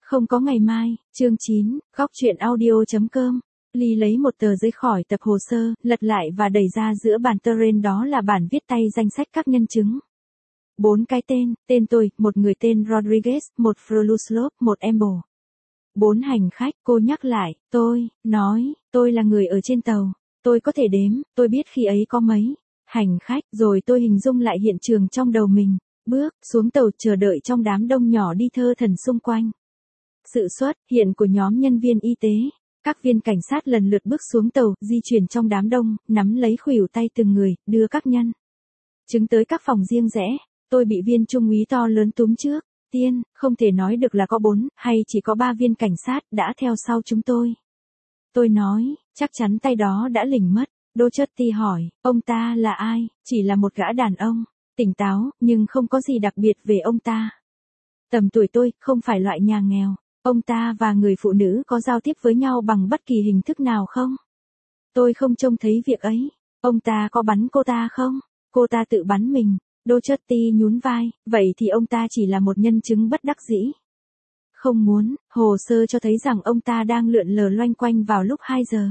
Không có ngày mai, chương 9, góc chuyện audio.com. Ly lấy một tờ giấy khỏi tập hồ sơ, lật lại và đẩy ra giữa bàn terrain, đó là bản viết tay danh sách các nhân chứng. 4 cái tên tôi, một người tên Rodriguez, một Froluslov, một Emble. 4 hành khách, cô nhắc lại, tôi là người ở trên tàu, tôi có thể đếm, tôi biết khi ấy có mấy hành khách, rồi tôi hình dung lại hiện trường trong đầu mình, bước xuống tàu chờ đợi trong đám đông nhỏ đi thơ thẩn xung quanh. Sự xuất hiện của nhóm nhân viên y tế, các viên cảnh sát lần lượt bước xuống tàu, di chuyển trong đám đông, nắm lấy khuỷu tay từng người, đưa các nhân chứng tới các phòng riêng rẽ. Tôi bị viên trung úy to lớn túm trước tiên, không thể nói được là có 4 hay chỉ có 3 viên cảnh sát đã theo sau chúng tôi. Tôi nói, chắc chắn tay đó đã lỉnh mất. Docherty hỏi, ông ta là ai? Chỉ là một gã đàn ông, tỉnh táo, nhưng không có gì đặc biệt về ông ta. Tầm tuổi tôi, không phải loại nhà nghèo. Ông ta và người phụ nữ có giao tiếp với nhau bằng bất kỳ hình thức nào không? Tôi không trông thấy việc ấy. Ông ta có bắn cô ta không? Cô ta tự bắn mình. Docherty nhún vai, vậy thì ông ta chỉ là một nhân chứng bất đắc dĩ. Không muốn, hồ sơ cho thấy rằng ông ta đang lượn lờ loanh quanh vào lúc 2 giờ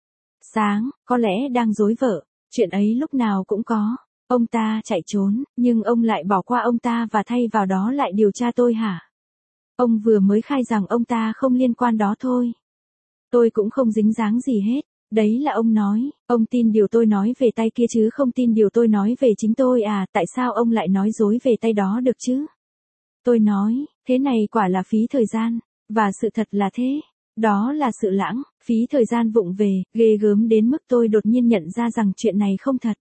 sáng, có lẽ đang dối vợ, chuyện ấy lúc nào cũng có. Ông ta chạy trốn, nhưng ông lại bỏ qua ông ta và thay vào đó lại điều tra tôi hả? Ông vừa mới khai rằng ông ta không liên quan đó thôi. Tôi cũng không dính dáng gì hết. Đấy là ông nói, ông tin điều tôi nói về tay kia chứ không tin điều tôi nói về chính tôi à, tại sao ông lại nói dối về tay đó được chứ? Tôi nói, thế này quả là phí thời gian, và sự thật là thế. Đó là sự lãng phí thời gian vụng về, ghê gớm đến mức tôi đột nhiên nhận ra rằng chuyện này không thật.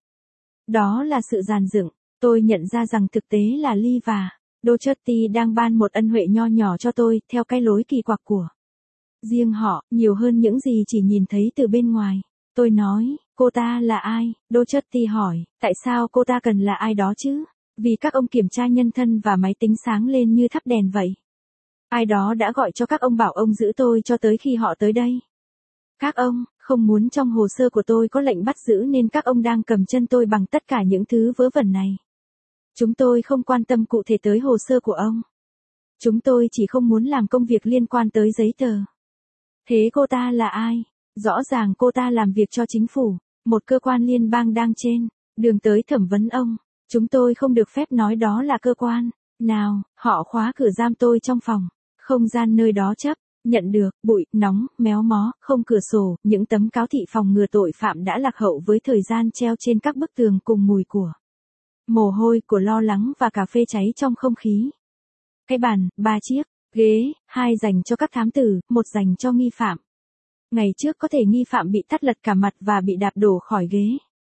Đó là sự dàn dựng, tôi nhận ra rằng thực tế là Ly và Docherty đang ban một ân huệ nho nhỏ cho tôi, theo cái lối kỳ quặc của riêng họ, nhiều hơn những gì chỉ nhìn thấy từ bên ngoài. Tôi nói, cô ta là ai? Docherty hỏi, tại sao cô ta cần là ai đó chứ? Vì các ông kiểm tra nhân thân và máy tính sáng lên như thắp đèn vậy. Ai đó đã gọi cho các ông bảo ông giữ tôi cho tới khi họ tới đây. Các ông không muốn trong hồ sơ của tôi có lệnh bắt giữ nên các ông đang cầm chân tôi bằng tất cả những thứ vớ vẩn này. Chúng tôi không quan tâm cụ thể tới hồ sơ của ông. Chúng tôi chỉ không muốn làm công việc liên quan tới giấy tờ. Thế cô ta là ai? Rõ ràng cô ta làm việc cho chính phủ, một cơ quan liên bang đang trên đường tới thẩm vấn ông. Chúng tôi không được phép nói đó là cơ quan nào. Họ khóa cửa giam tôi trong phòng không gian nơi đó chấp nhận được bụi nóng, méo mó, không cửa sổ, những tấm cáo thị phòng ngừa tội phạm đã lạc hậu với thời gian treo trên các bức tường cùng mùi của mồ hôi, của lo lắng và cà phê cháy trong không khí. Cái bàn, 3 chiếc ghế, 2 dành cho các thám tử, 1 dành cho nghi phạm. Ngày trước có thể nghi phạm bị tát lật cả mặt và bị đạp đổ khỏi ghế.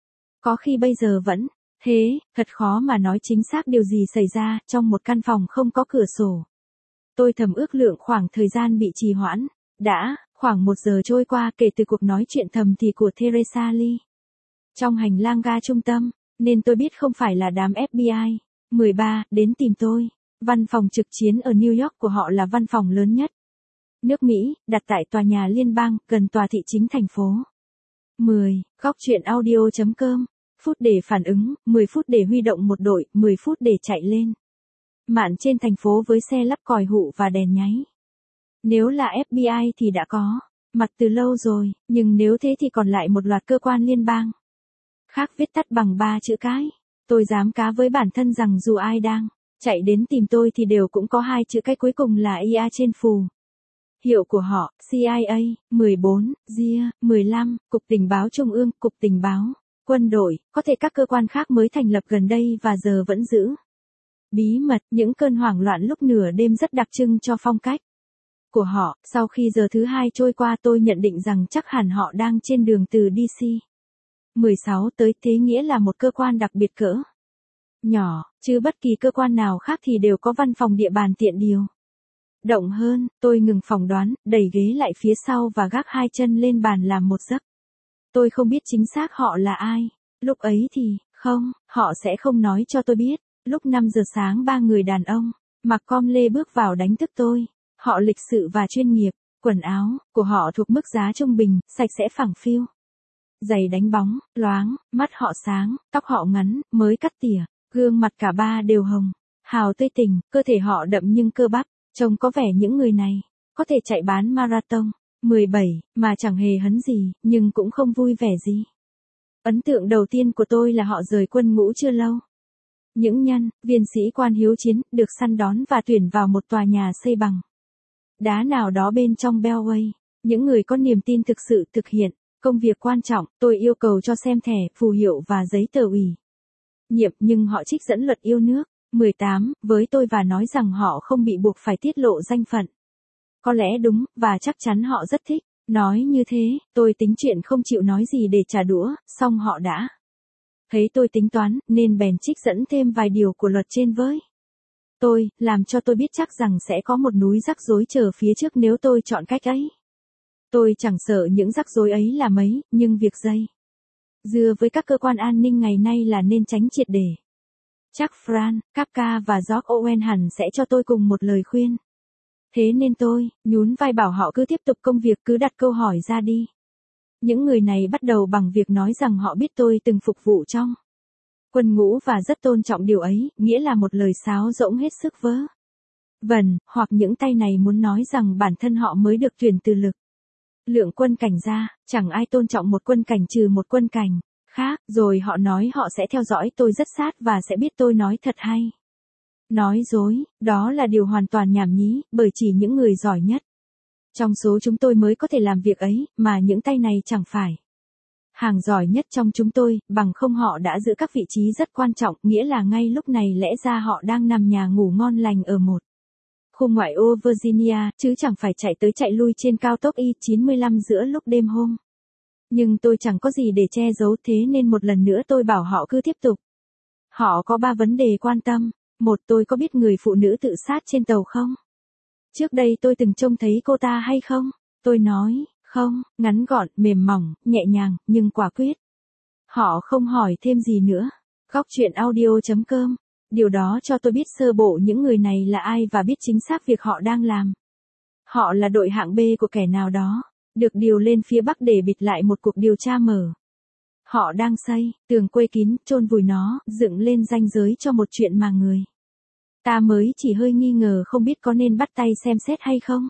Có khi bây giờ vẫn thế, thật khó mà nói chính xác điều gì xảy ra trong một căn phòng không có cửa sổ. Tôi thầm ước lượng khoảng thời gian bị trì hoãn. Đã khoảng 1 giờ trôi qua kể từ cuộc nói chuyện thầm thì của Teresa Lee trong hành lang ga trung tâm, nên tôi biết không phải là đám FBI 13 đến tìm tôi. Văn phòng trực chiến ở New York của họ là văn phòng lớn nhất nước Mỹ, đặt tại tòa nhà liên bang, gần tòa thị chính thành phố. 10. Góc chuyện audio.com. Phút để phản ứng, 10 phút để huy động một đội, 10 phút để chạy lên mạn trên thành phố với xe lắp còi hụ và đèn nháy. Nếu là FBI thì đã có mặt từ lâu rồi, nhưng nếu thế thì còn lại một loạt cơ quan liên bang khác viết tắt bằng 3 chữ cái. Tôi dám cá với bản thân rằng dù ai đang chạy đến tìm tôi thì đều cũng có 2 chữ cái cuối cùng là IA trên phù hiệu của họ. CIA, 14, GIA, 15, Cục Tình báo Trung ương, Cục Tình báo Quân đội, có thể các cơ quan khác mới thành lập gần đây và giờ vẫn giữ bí mật. Những cơn hoảng loạn lúc nửa đêm rất đặc trưng cho phong cách của họ. Sau khi giờ thứ 2 trôi qua tôi nhận định rằng chắc hẳn họ đang trên đường từ DC 16 tới, thế nghĩa là một cơ quan đặc biệt cỡ nhỏ, chứ bất kỳ cơ quan nào khác thì đều có văn phòng địa bàn tiện điều động hơn. Tôi ngừng phỏng đoán, đẩy ghế lại phía sau và gác 2 chân lên bàn làm một giấc. Tôi không biết chính xác họ là ai. Lúc ấy thì, không, họ sẽ không nói cho tôi biết. Lúc 5 giờ sáng 3 người đàn ông mặc com lê bước vào đánh thức tôi. Họ lịch sự và chuyên nghiệp, quần áo của họ thuộc mức giá trung bình, sạch sẽ phẳng phiu. Giày đánh bóng, loáng, mắt họ sáng, tóc họ ngắn, mới cắt tỉa, gương mặt cả ba đều hồng, hào tươi tỉnh, cơ thể họ đậm nhưng cơ bắp, trông có vẻ những người này có thể chạy bán marathon. 17, mà chẳng hề hấn gì, nhưng cũng không vui vẻ gì. Ấn tượng đầu tiên của tôi là họ rời quân ngũ chưa lâu. Những viên sĩ quan hiếu chiến, được săn đón và tuyển vào một tòa nhà xây bằng đá nào đó bên trong Beltway. Những người có niềm tin thực sự thực hiện công việc quan trọng. Tôi yêu cầu cho xem thẻ, phù hiệu và giấy tờ ủy nhiệm, nhưng họ trích dẫn luật yêu nước. 18, với tôi và nói rằng họ không bị buộc phải tiết lộ danh phận. Có lẽ đúng, và chắc chắn họ rất thích nói như thế. Tôi tính chuyện không chịu nói gì để trả đũa, song họ đã thấy tôi tính toán, nên bèn trích dẫn thêm vài điều của luật trên với tôi, làm cho tôi biết chắc rằng sẽ có một núi rắc rối chờ phía trước nếu tôi chọn cách ấy. Tôi chẳng sợ những rắc rối ấy là mấy, nhưng việc dây dưa với các cơ quan an ninh ngày nay là nên tránh triệt để. Chắc Frank Kafka và George Orwell hẳn sẽ cho tôi cùng một lời khuyên. Thế nên tôi nhún vai bảo họ cứ tiếp tục công việc, cứ đặt câu hỏi ra đi. Những người này bắt đầu bằng việc nói rằng họ biết tôi từng phục vụ trong quân ngũ và rất tôn trọng điều ấy, nghĩa là một lời sáo rỗng hết sức vớ vẩn, hoặc những tay này muốn nói rằng bản thân họ mới được tuyển từ lực lượng quân cảnh ra, chẳng ai tôn trọng một quân cảnh trừ một quân cảnh khác, rồi họ nói họ sẽ theo dõi tôi rất sát và sẽ biết tôi nói thật hay nói dối. Đó là điều hoàn toàn nhảm nhí, bởi chỉ những người giỏi nhất trong số chúng tôi mới có thể làm việc ấy, mà những tay này chẳng phải hàng giỏi nhất trong chúng tôi, bằng không họ đã giữ các vị trí rất quan trọng, nghĩa là ngay lúc này lẽ ra họ đang nằm nhà ngủ ngon lành ở một khu ngoại ô Virginia, chứ chẳng phải chạy tới chạy lui trên cao tốc I-95 giữa lúc đêm hôm. Nhưng tôi chẳng có gì để che giấu, thế nên một lần nữa tôi bảo họ cứ tiếp tục. Họ có 3 vấn đề quan tâm. 1. Tôi có biết người phụ nữ tự sát trên tàu không? Trước đây tôi từng trông thấy cô ta hay không? Tôi nói, không, ngắn gọn, mềm mỏng, nhẹ nhàng, nhưng quả quyết. Họ không hỏi thêm gì nữa. Góc chuyện audio.com. Điều đó cho tôi biết sơ bộ những người này là ai và biết chính xác việc họ đang làm. Họ là đội hạng B của kẻ nào đó, được điều lên phía Bắc để bịt lại một cuộc điều tra mở. Họ đang xây tường quây kín, chôn vùi nó, dựng lên ranh giới cho một chuyện mà người ta mới chỉ hơi nghi ngờ không biết có nên bắt tay xem xét hay không.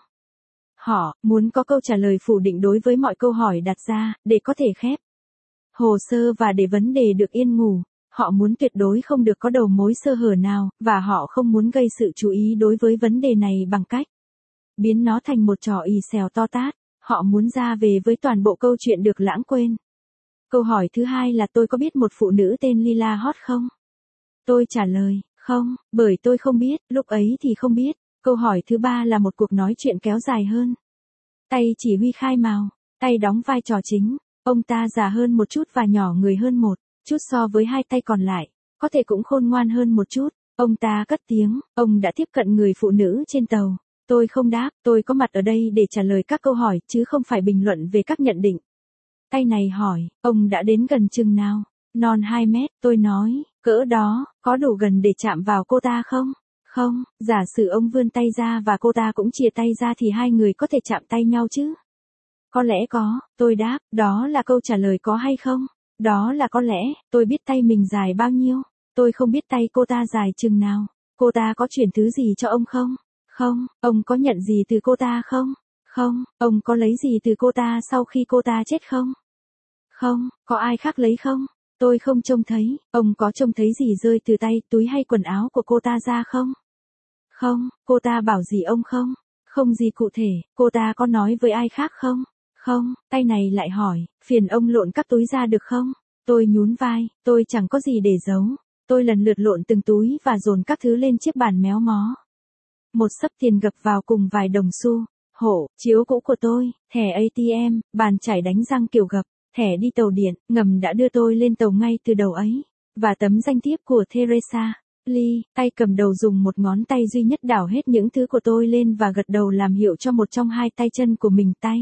Họ muốn có câu trả lời phủ định đối với mọi câu hỏi đặt ra, để có thể khép hồ sơ và để vấn đề được yên ngủ. Họ muốn tuyệt đối không được có đầu mối sơ hở nào, và họ không muốn gây sự chú ý đối với vấn đề này bằng cách biến nó thành một trò ì xèo to tát. Họ muốn ra về với toàn bộ câu chuyện được lãng quên. Câu hỏi thứ hai là tôi có biết một phụ nữ tên Lila Hot không? Tôi trả lời, không, bởi tôi không biết, lúc ấy thì không biết. Câu hỏi thứ ba là một cuộc nói chuyện kéo dài hơn. Tay chỉ huy khai mào, tay đóng vai trò chính. Ông ta già hơn một chút và nhỏ người hơn một chút so với hai tay còn lại, có thể cũng khôn ngoan hơn một chút. Ông ta cất tiếng, ông đã tiếp cận người phụ nữ trên tàu. Tôi không đáp, tôi có mặt ở đây để trả lời các câu hỏi, chứ không phải bình luận về các nhận định. Tay này hỏi, ông đã đến gần chừng nào? Non 2 mét, tôi nói, cỡ đó, có đủ gần để chạm vào cô ta không? Không, giả sử ông vươn tay ra và cô ta cũng chìa tay ra thì hai người có thể chạm tay nhau chứ? Có lẽ có, tôi đáp, đó là câu trả lời có hay không? Đó là có lẽ, tôi biết tay mình dài bao nhiêu. Tôi không biết tay cô ta dài chừng nào. Cô ta có chuyển thứ gì cho ông không? Không, ông có nhận gì từ cô ta không? Không, ông có lấy gì từ cô ta sau khi cô ta chết không? Không, có ai khác lấy không? Tôi không trông thấy. Ông có trông thấy gì rơi từ tay, túi hay quần áo của cô ta ra không? Không, cô ta bảo gì ông không? Không gì cụ thể. Cô ta có nói với ai khác không? Không, tay này lại hỏi, phiền ông lộn các túi ra được không? Tôi nhún vai, tôi chẳng có gì để giấu. Tôi lần lượt lộn từng túi và dồn các thứ lên chiếc bàn méo mó. Một xấp tiền gập vào cùng vài đồng xu, hộ, chiếu cũ của tôi, thẻ ATM, bàn chải đánh răng kiểu gập, thẻ đi tàu điện, ngầm đã đưa tôi lên tàu ngay từ đầu ấy, và tấm danh thiếp của Teresa Lee, tay cầm đầu dùng một ngón tay duy nhất đảo hết những thứ của tôi lên và gật đầu làm hiệu cho một trong hai tay chân của mình. Tay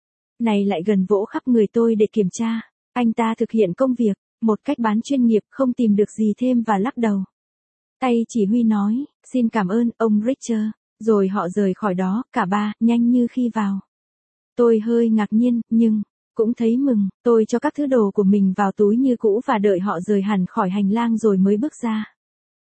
này lại gần vỗ khắp người tôi để kiểm tra. Anh ta thực hiện công việc một cách bán chuyên nghiệp, không tìm được gì thêm và lắc đầu. Tay chỉ huy nói, xin cảm ơn, ông Richter. Rồi họ rời khỏi đó, cả ba, nhanh như khi vào. Tôi hơi ngạc nhiên, nhưng cũng thấy mừng. Tôi cho các thứ đồ của mình vào túi như cũ và đợi họ rời hẳn khỏi hành lang rồi mới bước ra.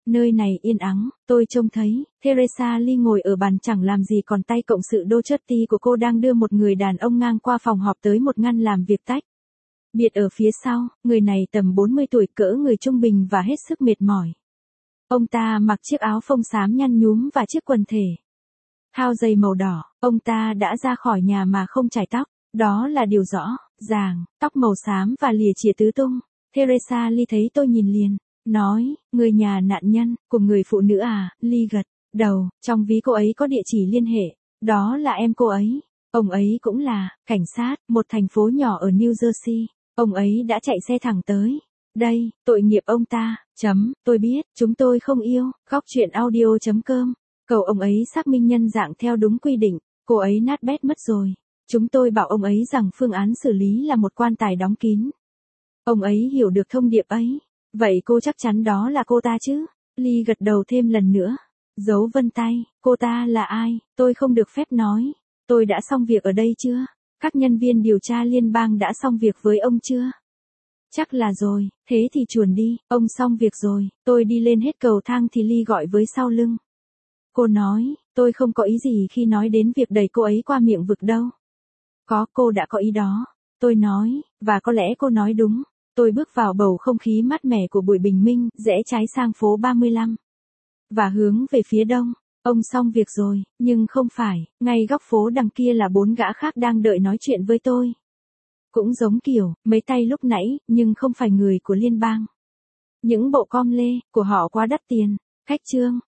Nơi này yên ắng, tôi trông thấy, Teresa Lee ngồi ở bàn chẳng làm gì còn tay cộng sự Doherty của cô đang đưa một người đàn ông ngang qua phòng họp tới một ngăn làm việc tách biệt ở phía sau, người này tầm 40 tuổi cỡ người trung bình và hết sức mệt mỏi. Ông ta mặc chiếc áo phông xám nhăn nhúm và chiếc quần thể thao giày màu đỏ, ông ta đã ra khỏi nhà mà không chải tóc, đó là điều rõ ràng, tóc màu xám và lìa chìa tứ tung. Teresa Lee thấy tôi nhìn liền, nói, người nhà nạn nhân, của người phụ nữ à, Lee gật đầu, trong ví cô ấy có địa chỉ liên hệ, đó là em cô ấy. Ông ấy cũng là cảnh sát, một thành phố nhỏ ở New Jersey. Ông ấy đã chạy xe thẳng tới. Đây, tội nghiệp ông ta, tôi biết, chúng tôi không yêu, góc chuyện audio.com. Cầu ông ấy xác minh nhân dạng theo đúng quy định, cô ấy nát bét mất rồi. Chúng tôi bảo ông ấy rằng phương án xử lý là một quan tài đóng kín. Ông ấy hiểu được thông điệp ấy. Vậy cô chắc chắn đó là cô ta chứ? Lee gật đầu thêm lần nữa. Dấu vân tay, cô ta là ai? Tôi không được phép nói. Tôi đã xong việc ở đây chưa? Các nhân viên điều tra liên bang đã xong việc với ông chưa? Chắc là rồi, thế thì chuồn đi, ông xong việc rồi. Tôi đi lên hết cầu thang thì Lee gọi với sau lưng. Cô nói, tôi không có ý gì khi nói đến việc đẩy cô ấy qua miệng vực đâu. Có, cô đã có ý đó. Tôi nói, và có lẽ cô nói đúng. Tôi bước vào bầu không khí mát mẻ của buổi bình minh, rẽ trái sang phố 35. Và hướng về phía đông. Ông xong việc rồi, nhưng không phải, ngay góc phố đằng kia là 4 gã khác đang đợi nói chuyện với tôi. Cũng giống kiểu, mấy tay lúc nãy, nhưng không phải người của liên bang. Những bộ com lê, của họ quá đắt tiền. Khách trương,